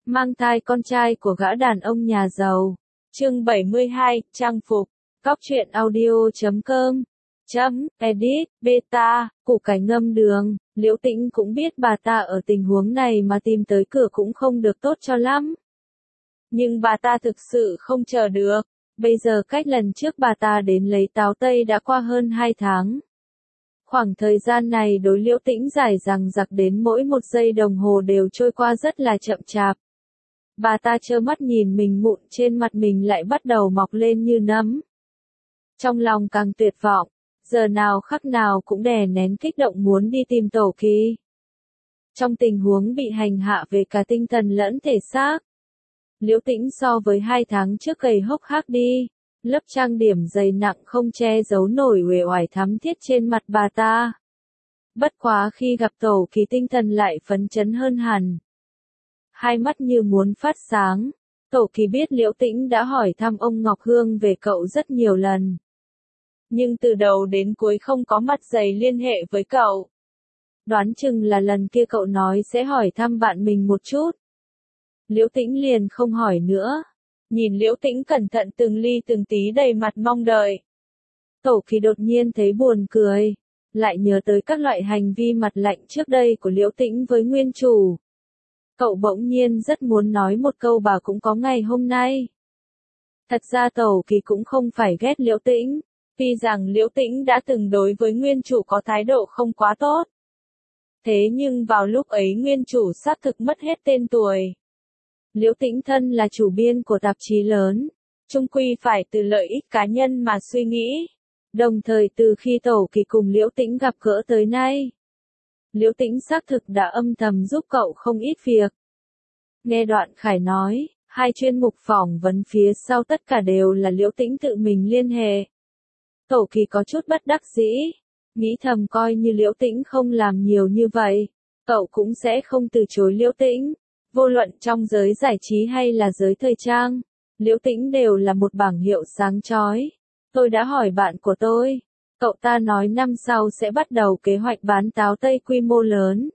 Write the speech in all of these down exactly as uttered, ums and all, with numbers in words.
mang thai con trai của gã đàn ông nhà giàu. Chương bảy mươi hai, trang phục. Cóc truyện audio chấm com. Chấm, edit, beta, củ cải ngâm đường. Liễu Tĩnh cũng biết bà ta ở tình huống này mà tìm tới cửa cũng không được tốt cho lắm. Nhưng bà ta thực sự không chờ được. Bây giờ cách lần trước bà ta đến lấy táo tây đã qua hơn hai tháng. Khoảng thời gian này đối Liễu Tĩnh dài dằng dặc đến mỗi một giây đồng hồ đều trôi qua rất là chậm chạp. Bà ta trơ mắt nhìn mình mụn trên mặt mình lại bắt đầu mọc lên như nấm. Trong lòng càng tuyệt vọng, giờ nào khắc nào cũng đè nén kích động muốn đi tìm Tổ Kỳ. Trong tình huống bị hành hạ về cả tinh thần lẫn thể xác, Liễu Tĩnh so với hai tháng trước gầy hốc hác đi, lớp trang điểm dày nặng không che giấu nổi uể oải thắm thiết trên mặt bà ta. Bất quá khi gặp Tổ Kỳ tinh thần lại phấn chấn hơn hẳn. Hai mắt như muốn phát sáng, Tổ Kỳ biết Liễu Tĩnh đã hỏi thăm ông Ngọc Hương về cậu rất nhiều lần. Nhưng từ đầu đến cuối không có mặt dày liên hệ với cậu. Đoán chừng là lần kia cậu nói sẽ hỏi thăm bạn mình một chút. Liễu Tĩnh liền không hỏi nữa. Nhìn Liễu Tĩnh cẩn thận từng ly từng tí đầy mặt mong đợi. Tổ Kỳ đột nhiên thấy buồn cười, lại nhớ tới các loại hành vi mặt lạnh trước đây của Liễu Tĩnh với nguyên chủ. Cậu bỗng nhiên rất muốn nói một câu bà cũng có ngày hôm nay. Thật ra Tổ Kỳ cũng không phải ghét Liễu Tĩnh, vì rằng Liễu Tĩnh đã từng đối với nguyên chủ có thái độ không quá tốt. Thế nhưng vào lúc ấy nguyên chủ xác thực mất hết tên tuổi. Liễu Tĩnh thân là chủ biên của tạp chí lớn, chung quy phải từ lợi ích cá nhân mà suy nghĩ. Đồng thời từ khi Tổ Kỳ cùng Liễu Tĩnh gặp gỡ tới nay, Liễu Tĩnh xác thực đã âm thầm giúp cậu không ít việc. Nghe Đoạn Khải nói, hai chuyên mục phỏng vấn phía sau tất cả đều là Liễu Tĩnh tự mình liên hệ. Tổ Kỳ có chút bất đắc dĩ, nghĩ thầm coi như Liễu Tĩnh không làm nhiều như vậy, cậu cũng sẽ không từ chối Liễu Tĩnh. Vô luận trong giới giải trí hay là giới thời trang, Liễu Tĩnh đều là một bảng hiệu sáng chói. Tôi đã hỏi bạn của tôi, cậu ta nói năm sau sẽ bắt đầu kế hoạch bán táo tây quy mô lớn.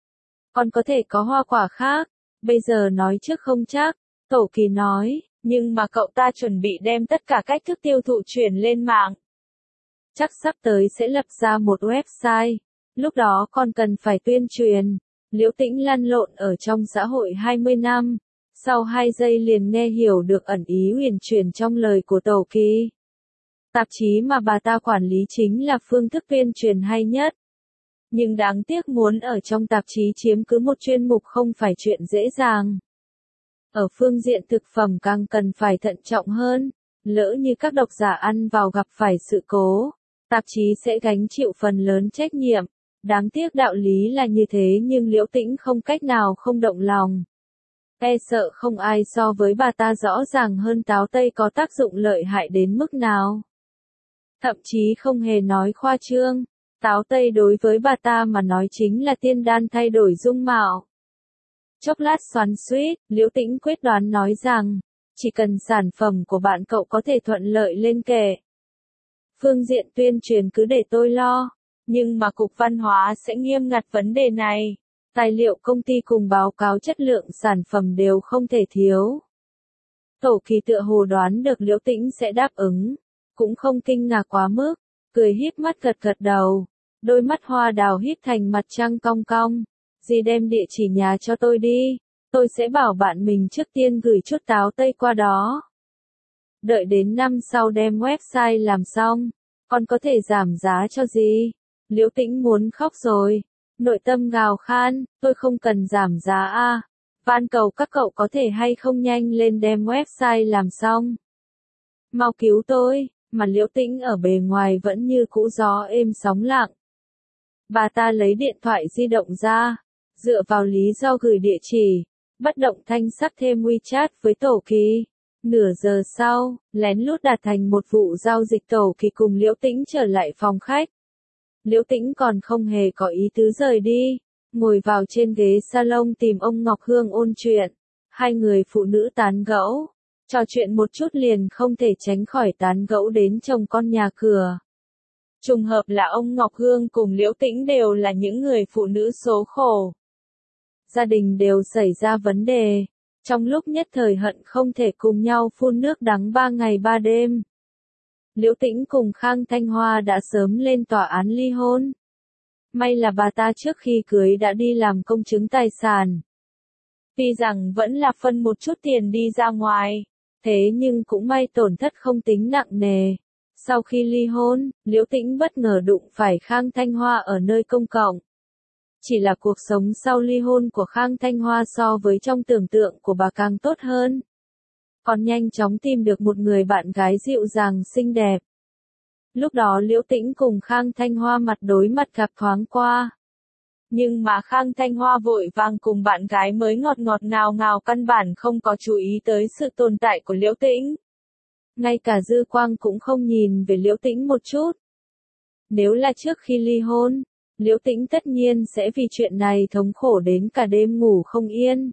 Còn có thể có hoa quả khác, bây giờ nói trước không chắc, Tổ Kỳ nói, nhưng mà cậu ta chuẩn bị đem tất cả cách thức tiêu thụ chuyển lên mạng. Chắc sắp tới sẽ lập ra một website, lúc đó còn cần phải tuyên truyền. Liễu Tĩnh lăn lộn ở trong xã hội hai mươi năm, sau hai giây liền nghe hiểu được ẩn ý huyền chuyển trong lời của Tổ Kỳ. Tạp chí mà bà ta quản lý chính là phương thức tuyên truyền hay nhất. Nhưng đáng tiếc muốn ở trong tạp chí chiếm cứ một chuyên mục không phải chuyện dễ dàng. Ở phương diện thực phẩm càng cần phải thận trọng hơn, lỡ như các độc giả ăn vào gặp phải sự cố, tạp chí sẽ gánh chịu phần lớn trách nhiệm. Đáng tiếc đạo lý là như thế nhưng Liễu Tĩnh không cách nào không động lòng. E sợ không ai so với bà ta rõ ràng hơn táo tây có tác dụng lợi hại đến mức nào. Thậm chí không hề nói khoa trương, táo tây đối với bà ta mà nói chính là tiên đan thay đổi dung mạo. Chốc lát xoắn xuýt, Liễu Tĩnh quyết đoán nói rằng, chỉ cần sản phẩm của bạn cậu có thể thuận lợi lên kệ. Phương diện tuyên truyền cứ để tôi lo. Nhưng mà Cục Văn hóa sẽ nghiêm ngặt vấn đề này. Tài liệu công ty cùng báo cáo chất lượng sản phẩm đều không thể thiếu. Tổ Kỳ tựa hồ đoán được Liễu Tĩnh sẽ đáp ứng. Cũng không kinh ngạc quá mức. Cười híp mắt gật gật đầu. Đôi mắt hoa đào híp thành mặt trăng cong cong. Dì đem địa chỉ nhà cho tôi đi. Tôi sẽ bảo bạn mình trước tiên gửi chút táo tây qua đó. Đợi đến năm sau đem website làm xong. Còn có thể giảm giá cho gì? Liễu Tĩnh muốn khóc rồi, nội tâm gào khan, tôi không cần giảm giá a, à. Van cầu các cậu có thể hay không nhanh lên đem website làm xong. Mau cứu tôi, mà Liễu Tĩnh ở bề ngoài vẫn như cũ gió êm sóng lặng. Bà ta lấy điện thoại di động ra, dựa vào lý do gửi địa chỉ, bất động thanh sắc thêm WeChat với Tổ Kỳ. Nửa giờ sau, lén lút đạt thành một vụ giao dịch Tổ Kỳ cùng Liễu Tĩnh trở lại phòng khách. Liễu Tĩnh còn không hề có ý tứ rời đi, ngồi vào trên ghế salon tìm ông Ngọc Hương ôn chuyện. Hai người phụ nữ tán gẫu, trò chuyện một chút liền không thể tránh khỏi tán gẫu đến chồng con nhà cửa. Trùng hợp là ông Ngọc Hương cùng Liễu Tĩnh đều là những người phụ nữ số khổ. Gia đình đều xảy ra vấn đề, Trong lúc nhất thời hận không thể cùng nhau phun nước đắng ba ngày ba đêm. Liễu Tĩnh cùng Khang Thanh Hoa đã sớm lên tòa án ly hôn. May là bà ta trước khi cưới đã đi làm công chứng tài sản. Tuy rằng vẫn là phân một chút tiền đi ra ngoài, thế nhưng cũng may tổn thất không tính nặng nề. Sau khi ly hôn, Liễu Tĩnh bất ngờ đụng phải Khang Thanh Hoa ở nơi công cộng. Chỉ là cuộc sống sau ly hôn của Khang Thanh Hoa so với trong tưởng tượng của bà càng tốt hơn. Còn nhanh chóng tìm được một người bạn gái dịu dàng xinh đẹp. Lúc đó Liễu Tĩnh cùng Khang Thanh Hoa mặt đối mặt gặp thoáng qua. Nhưng mà Khang Thanh Hoa vội vàng cùng bạn gái mới ngọt ngọt ngào ngào căn bản không có chú ý tới sự tồn tại của Liễu Tĩnh. Ngay cả dư quang cũng không nhìn về Liễu Tĩnh một chút. Nếu là trước khi ly hôn, Liễu Tĩnh tất nhiên sẽ vì chuyện này thống khổ đến cả đêm ngủ không yên.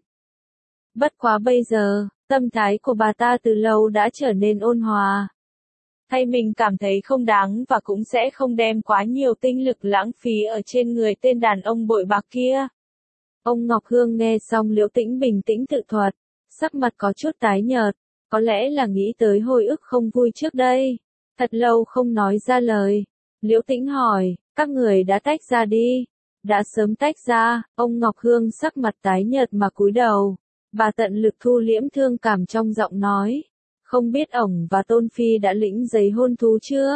Bất quá bây giờ, tâm thái của bà ta từ lâu đã trở nên ôn hòa. Thay mình cảm thấy không đáng và cũng sẽ không đem quá nhiều tinh lực lãng phí ở trên người tên đàn ông bội bạc kia. Ông Ngọc Hương nghe xong Liễu Tĩnh bình tĩnh tự thuật, sắc mặt có chút tái nhợt, có lẽ là nghĩ tới hồi ức không vui trước đây. Thật lâu không nói ra lời. Liễu Tĩnh hỏi, các người đã tách ra đi. Đã sớm tách ra, ông Ngọc Hương sắc mặt tái nhợt mà cúi đầu. Bà tận lực thu liễm thương cảm trong giọng nói. Không biết ổng và Tôn Phi đã lĩnh giấy hôn thú chưa?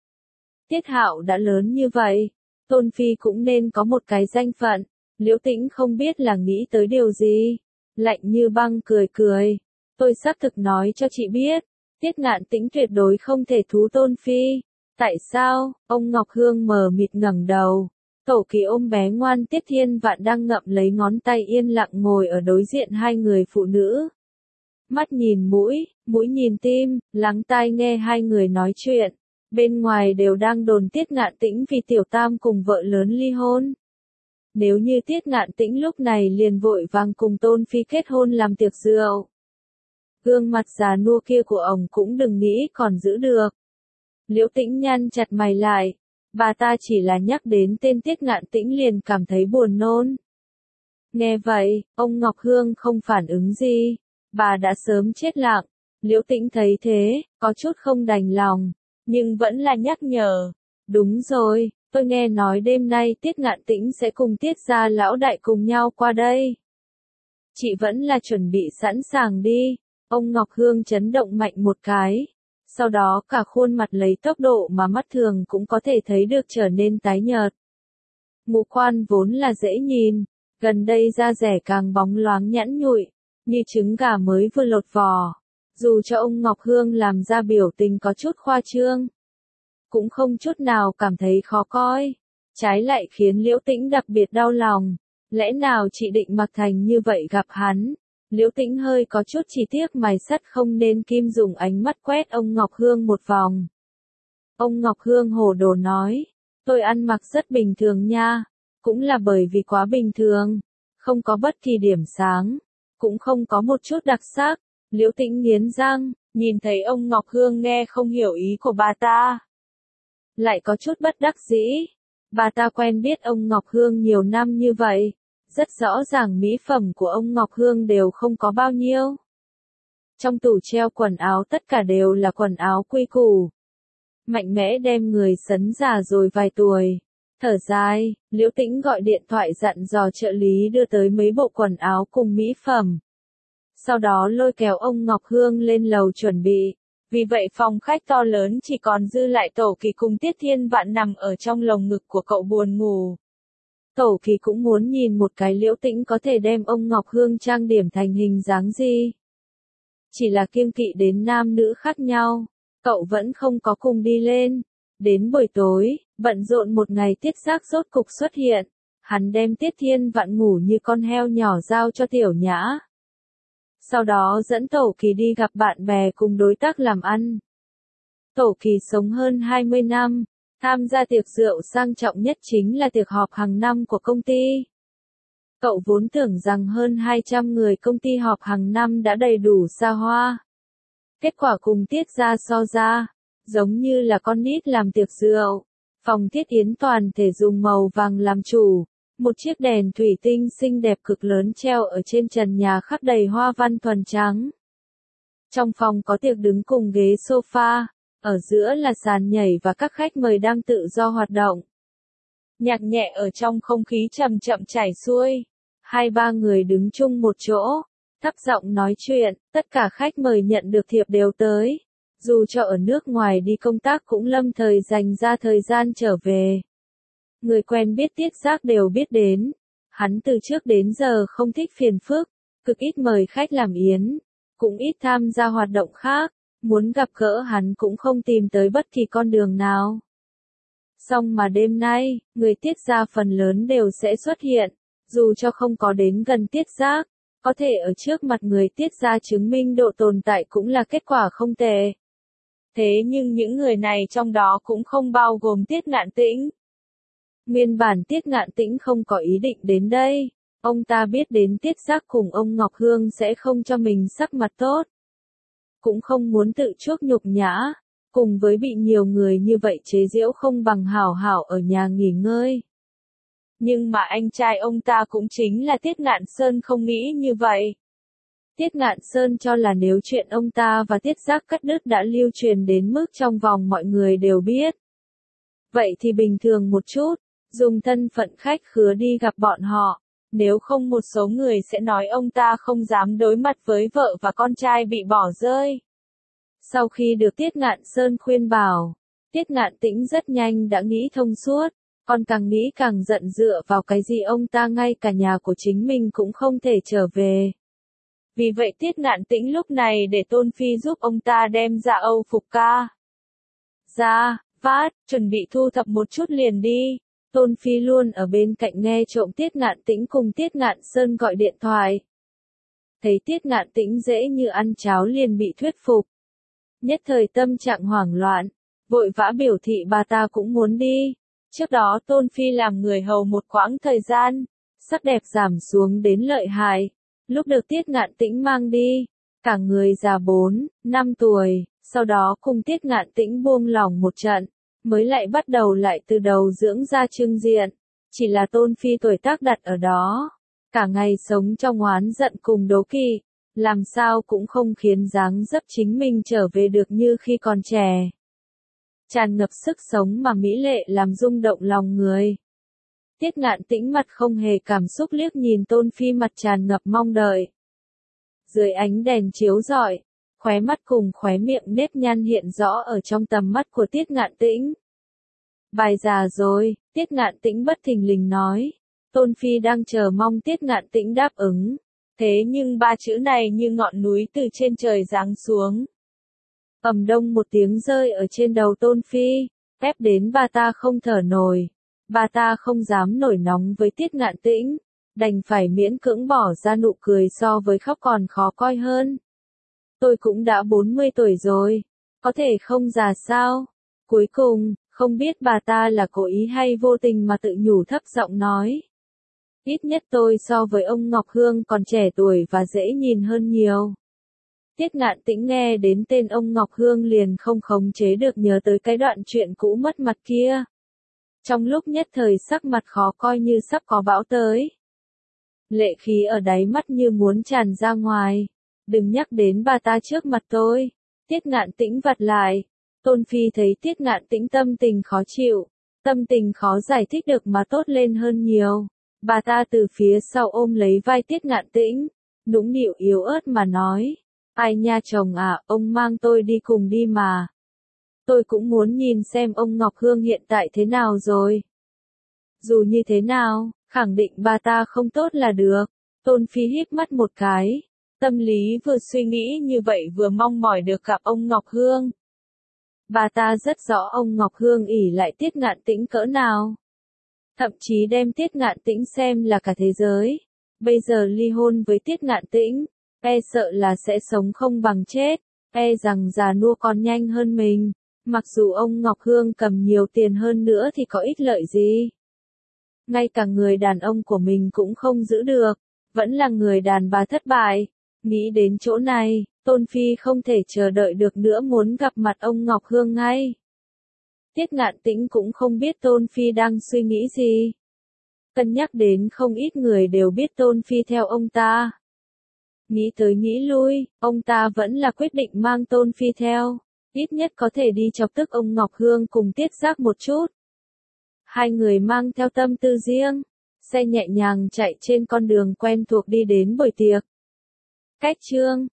Tiết Hạo đã lớn như vậy, Tôn Phi cũng nên có một cái danh phận. Liễu Tĩnh không biết là nghĩ tới điều gì. Lạnh như băng cười cười. Tôi xác thực nói cho chị biết, Tiết Ngạn Tĩnh tuyệt đối không thể thú Tôn Phi. Tại sao? Ông Ngọc Hương mờ mịt ngẩng đầu. Tổ Kỳ ôm bé ngoan Tiết Thiên Vạn đang ngậm lấy ngón tay yên lặng ngồi ở đối diện hai người phụ nữ. Mắt nhìn mũi, mũi nhìn tim, lắng tai nghe hai người nói chuyện. Bên ngoài đều đang đồn Tiết Ngạn Tĩnh vì Tiểu Tam cùng vợ lớn ly hôn. Nếu như Tiết Ngạn Tĩnh lúc này liền vội vàng cùng Tôn Phi kết hôn làm tiệc rượu, gương mặt già nua kia của ông cũng đừng nghĩ còn giữ được. Liễu Tĩnh nhăn chặt mày lại, bà ta chỉ là nhắc đến tên Tiết Ngạn Tĩnh liền cảm thấy buồn nôn. Nghe vậy, ông Ngọc Hương không phản ứng gì, bà đã sớm chết lặng. Liễu Tĩnh thấy thế, có chút không đành lòng, nhưng vẫn là nhắc nhở. Đúng rồi, tôi nghe nói đêm nay Tiết Ngạn Tĩnh sẽ cùng Tiết gia lão đại cùng nhau qua đây. Chị vẫn là chuẩn bị sẵn sàng đi. Ông Ngọc Hương chấn động mạnh một cái. Sau đó cả khuôn mặt lấy tốc độ mà mắt thường cũng có thể thấy được trở nên tái nhợt. Ngũ quan vốn là dễ nhìn, gần đây da rẻ càng bóng loáng nhẵn nhụi, như trứng gà mới vừa lột vỏ. Dù cho ông Ngọc Hương làm ra biểu tình có chút khoa trương, cũng không chút nào cảm thấy khó coi. Trái lại khiến Liễu Tĩnh đặc biệt đau lòng. Lẽ nào chị định mặc thành như vậy gặp hắn? Liễu Tĩnh hơi có chút chỉ tiếc mài sắt không nên kim dùng ánh mắt quét ông Ngọc Hương một vòng. Ông Ngọc Hương hồ đồ nói, tôi ăn mặc rất bình thường nha, cũng là bởi vì quá bình thường, không có bất kỳ điểm sáng, cũng không có một chút đặc sắc. Liễu Tĩnh nghiến răng, nhìn thấy ông Ngọc Hương nghe không hiểu ý của bà ta. Lại có chút bất đắc dĩ, bà ta quen biết ông Ngọc Hương nhiều năm như vậy. Rất rõ ràng mỹ phẩm của ông Ngọc Hương đều không có bao nhiêu. Trong tủ treo quần áo tất cả đều là quần áo quy củ. Mạnh mẽ đem người sấn già rồi vài tuổi. Thở dài, Liễu Tĩnh gọi điện thoại dặn dò trợ lý đưa tới mấy bộ quần áo cùng mỹ phẩm. Sau đó lôi kéo ông Ngọc Hương lên lầu chuẩn bị. Vì vậy phòng khách to lớn chỉ còn dư lại Tổ Kỳ cùng Tiết Thiên Vạn nằm ở trong lồng ngực của cậu buồn ngủ. Tổ Kỳ cũng muốn nhìn một cái Liễu Tĩnh có thể đem ông Ngọc Hương trang điểm thành hình dáng gì. Chỉ là kiêng kỵ đến nam nữ khác nhau, cậu vẫn không có cùng đi lên. Đến buổi tối, bận rộn một ngày Tiết Giác rốt cục xuất hiện. Hắn đem Tiết Thiên Vạn ngủ như con heo nhỏ giao cho Tiểu Nhã. Sau đó dẫn Tổ Kỳ đi gặp bạn bè cùng đối tác làm ăn. Tổ Kỳ sống hơn hai mươi năm. Tham gia tiệc rượu sang trọng nhất chính là tiệc họp hàng năm của công ty. Cậu vốn tưởng rằng hơn hai trăm người công ty họp hàng năm đã đầy đủ xa hoa. Kết quả cùng Tiết gia so ra, giống như là con nít làm tiệc rượu. Phòng Tiết Yến toàn thể dùng màu vàng làm chủ, Một chiếc đèn thủy tinh xinh đẹp cực lớn treo ở trên trần nhà khắc đầy hoa văn thuần trắng. Trong phòng có tiệc đứng cùng ghế sofa, ở giữa là sàn nhảy và các khách mời đang tự do hoạt động. Nhạc nhẹ ở trong không khí chậm chậm chảy xuôi. Hai ba người đứng chung một chỗ, thấp giọng nói chuyện, tất cả khách mời nhận được thiệp đều tới. Dù cho ở nước ngoài đi công tác cũng lâm thời dành ra thời gian trở về. Người quen biết Tiết Giác đều biết đến. Hắn từ trước đến giờ không thích phiền phức, cực ít mời khách làm yến, cũng ít tham gia hoạt động khác, muốn gặp gỡ hắn cũng không tìm tới bất kỳ con đường nào. Song mà đêm nay, người Tiết gia phần lớn đều sẽ xuất hiện, dù cho không có đến gần Tiết Giác, có thể ở trước mặt người Tiết gia chứng minh độ tồn tại cũng là kết quả không tệ. Thế nhưng những người này trong đó cũng không bao gồm Tiết Ngạn Tĩnh. Nguyên bản Tiết Ngạn Tĩnh không có ý định đến đây, ông ta biết đến Tiết Giác cùng ông Ngọc Hương sẽ không cho mình sắc mặt tốt. Cũng không muốn tự chuốc nhục nhã, cùng với bị nhiều người như vậy chế giễu không bằng hảo hảo ở nhà nghỉ ngơi. Nhưng mà anh trai ông ta cũng chính là Tiết Ngạn Sơn không nghĩ như vậy. Tiết Ngạn Sơn cho là nếu chuyện ông ta và Tiết Giác cắt đứt đã lưu truyền đến mức trong vòng mọi người đều biết. Vậy thì bình thường một chút, dùng thân phận khách khứa đi gặp bọn họ, nếu không một số người sẽ nói ông ta không dám đối mặt với vợ và con trai bị bỏ rơi. Sau khi được Tiết Ngạn Sơn khuyên bảo, Tiết Ngạn Tĩnh rất nhanh đã nghĩ thông suốt, còn càng nghĩ càng giận dựa vào cái gì ông ta ngay cả nhà của chính mình cũng không thể trở về. Vì vậy Tiết Ngạn Tĩnh lúc này để Tôn Phi giúp ông ta đem ra Âu phục ca. Ra, vát, chuẩn bị thu thập một chút liền đi. Tôn Phi luôn ở bên cạnh nghe trộm Tiết Ngạn Tĩnh cùng Tiết Ngạn Sơn gọi điện thoại. Thấy Tiết Ngạn Tĩnh dễ như ăn cháo liền bị thuyết phục. Nhất thời tâm trạng hoảng loạn, vội vã biểu thị bà ta cũng muốn đi. Trước đó Tôn Phi làm người hầu một quãng thời gian, sắc đẹp giảm xuống đến lợi hại. Lúc được Tiết Ngạn Tĩnh mang đi, cả người già bốn, năm tuổi, sau đó cùng Tiết Ngạn Tĩnh buông lỏng một trận, mới lại bắt đầu lại từ đầu dưỡng ra trưng diện. Chỉ là Tôn Phi tuổi tác đặt ở đó, cả ngày sống trong oán giận cùng đố kỵ, làm sao cũng không khiến dáng dấp chính mình trở về được như khi còn trẻ. Tràn ngập sức sống mà mỹ lệ làm rung động lòng người. Tiết Ngạn Tĩnh mặt không hề cảm xúc liếc nhìn Tôn Phi mặt tràn ngập mong đợi. Dưới ánh đèn chiếu rọi, khóe mắt cùng khóe miệng nếp nhăn hiện rõ ở trong tầm mắt của Tiết Ngạn Tĩnh. Bài già rồi, Tiết Ngạn Tĩnh bất thình lình nói. Tôn Phi đang chờ mong Tiết Ngạn Tĩnh đáp ứng. Thế nhưng ba chữ này như ngọn núi từ trên trời giáng xuống. Ầm đông một tiếng rơi ở trên đầu Tôn Phi, ép đến bà ta không thở nổi. Bà ta không dám nổi nóng với Tiết Ngạn Tĩnh, đành phải miễn cưỡng bỏ ra nụ cười so với khóc còn khó coi hơn. Tôi cũng đã bốn mươi tuổi rồi, có thể không già sao? Cuối cùng, không biết bà ta là cố ý hay vô tình mà tự nhủ thấp giọng nói. Ít nhất tôi so với ông Ngọc Hương còn trẻ tuổi và dễ nhìn hơn nhiều. Tiết Ngạn Tĩnh nghe đến tên ông Ngọc Hương liền không khống chế được nhớ tới cái đoạn chuyện cũ mất mặt kia. Trong lúc nhất thời sắc mặt khó coi như sắp có bão tới. Lệ khí ở đáy mắt như muốn tràn ra ngoài. Đừng nhắc đến bà ta trước mặt tôi. Tiết Ngạn Tĩnh vặt lại. Tôn Phi thấy Tiết Ngạn Tĩnh tâm tình khó chịu. Tâm tình khó giải thích được mà tốt lên hơn nhiều. Bà ta từ phía sau ôm lấy vai Tiết Ngạn Tĩnh. Nũng nịu yếu ớt mà nói. Ai nha chồng à, ông mang tôi đi cùng đi mà. Tôi cũng muốn nhìn xem ông Ngọc Hương hiện tại thế nào rồi. Dù như thế nào, khẳng định bà ta không tốt là được. Tôn Phi híp mắt một cái. Tâm lý vừa suy nghĩ như vậy vừa mong mỏi được gặp ông Ngọc Hương. Bà ta rất rõ ông Ngọc Hương ỷ lại Tiết Ngạn Tĩnh cỡ nào. Thậm chí đem Tiết Ngạn Tĩnh xem là cả thế giới. Bây giờ ly hôn với Tiết Ngạn Tĩnh, e sợ là sẽ sống không bằng chết, e rằng già nua còn nhanh hơn mình. Mặc dù ông Ngọc Hương cầm nhiều tiền hơn nữa thì có ích lợi gì. Ngay cả người đàn ông của mình cũng không giữ được, vẫn là người đàn bà thất bại. Nghĩ đến chỗ này, Tôn Phi không thể chờ đợi được nữa muốn gặp mặt ông Ngọc Hương ngay. Tiết Ngạn Tĩnh cũng không biết Tôn Phi đang suy nghĩ gì. Cân nhắc đến không ít người đều biết Tôn Phi theo ông ta. Nghĩ tới nghĩ lui, ông ta vẫn là quyết định mang Tôn Phi theo, ít nhất có thể đi chọc tức ông Ngọc Hương cùng Tiết Giác một chút. Hai người mang theo tâm tư riêng, xe nhẹ nhàng chạy trên con đường quen thuộc đi đến buổi tiệc. Cách Trương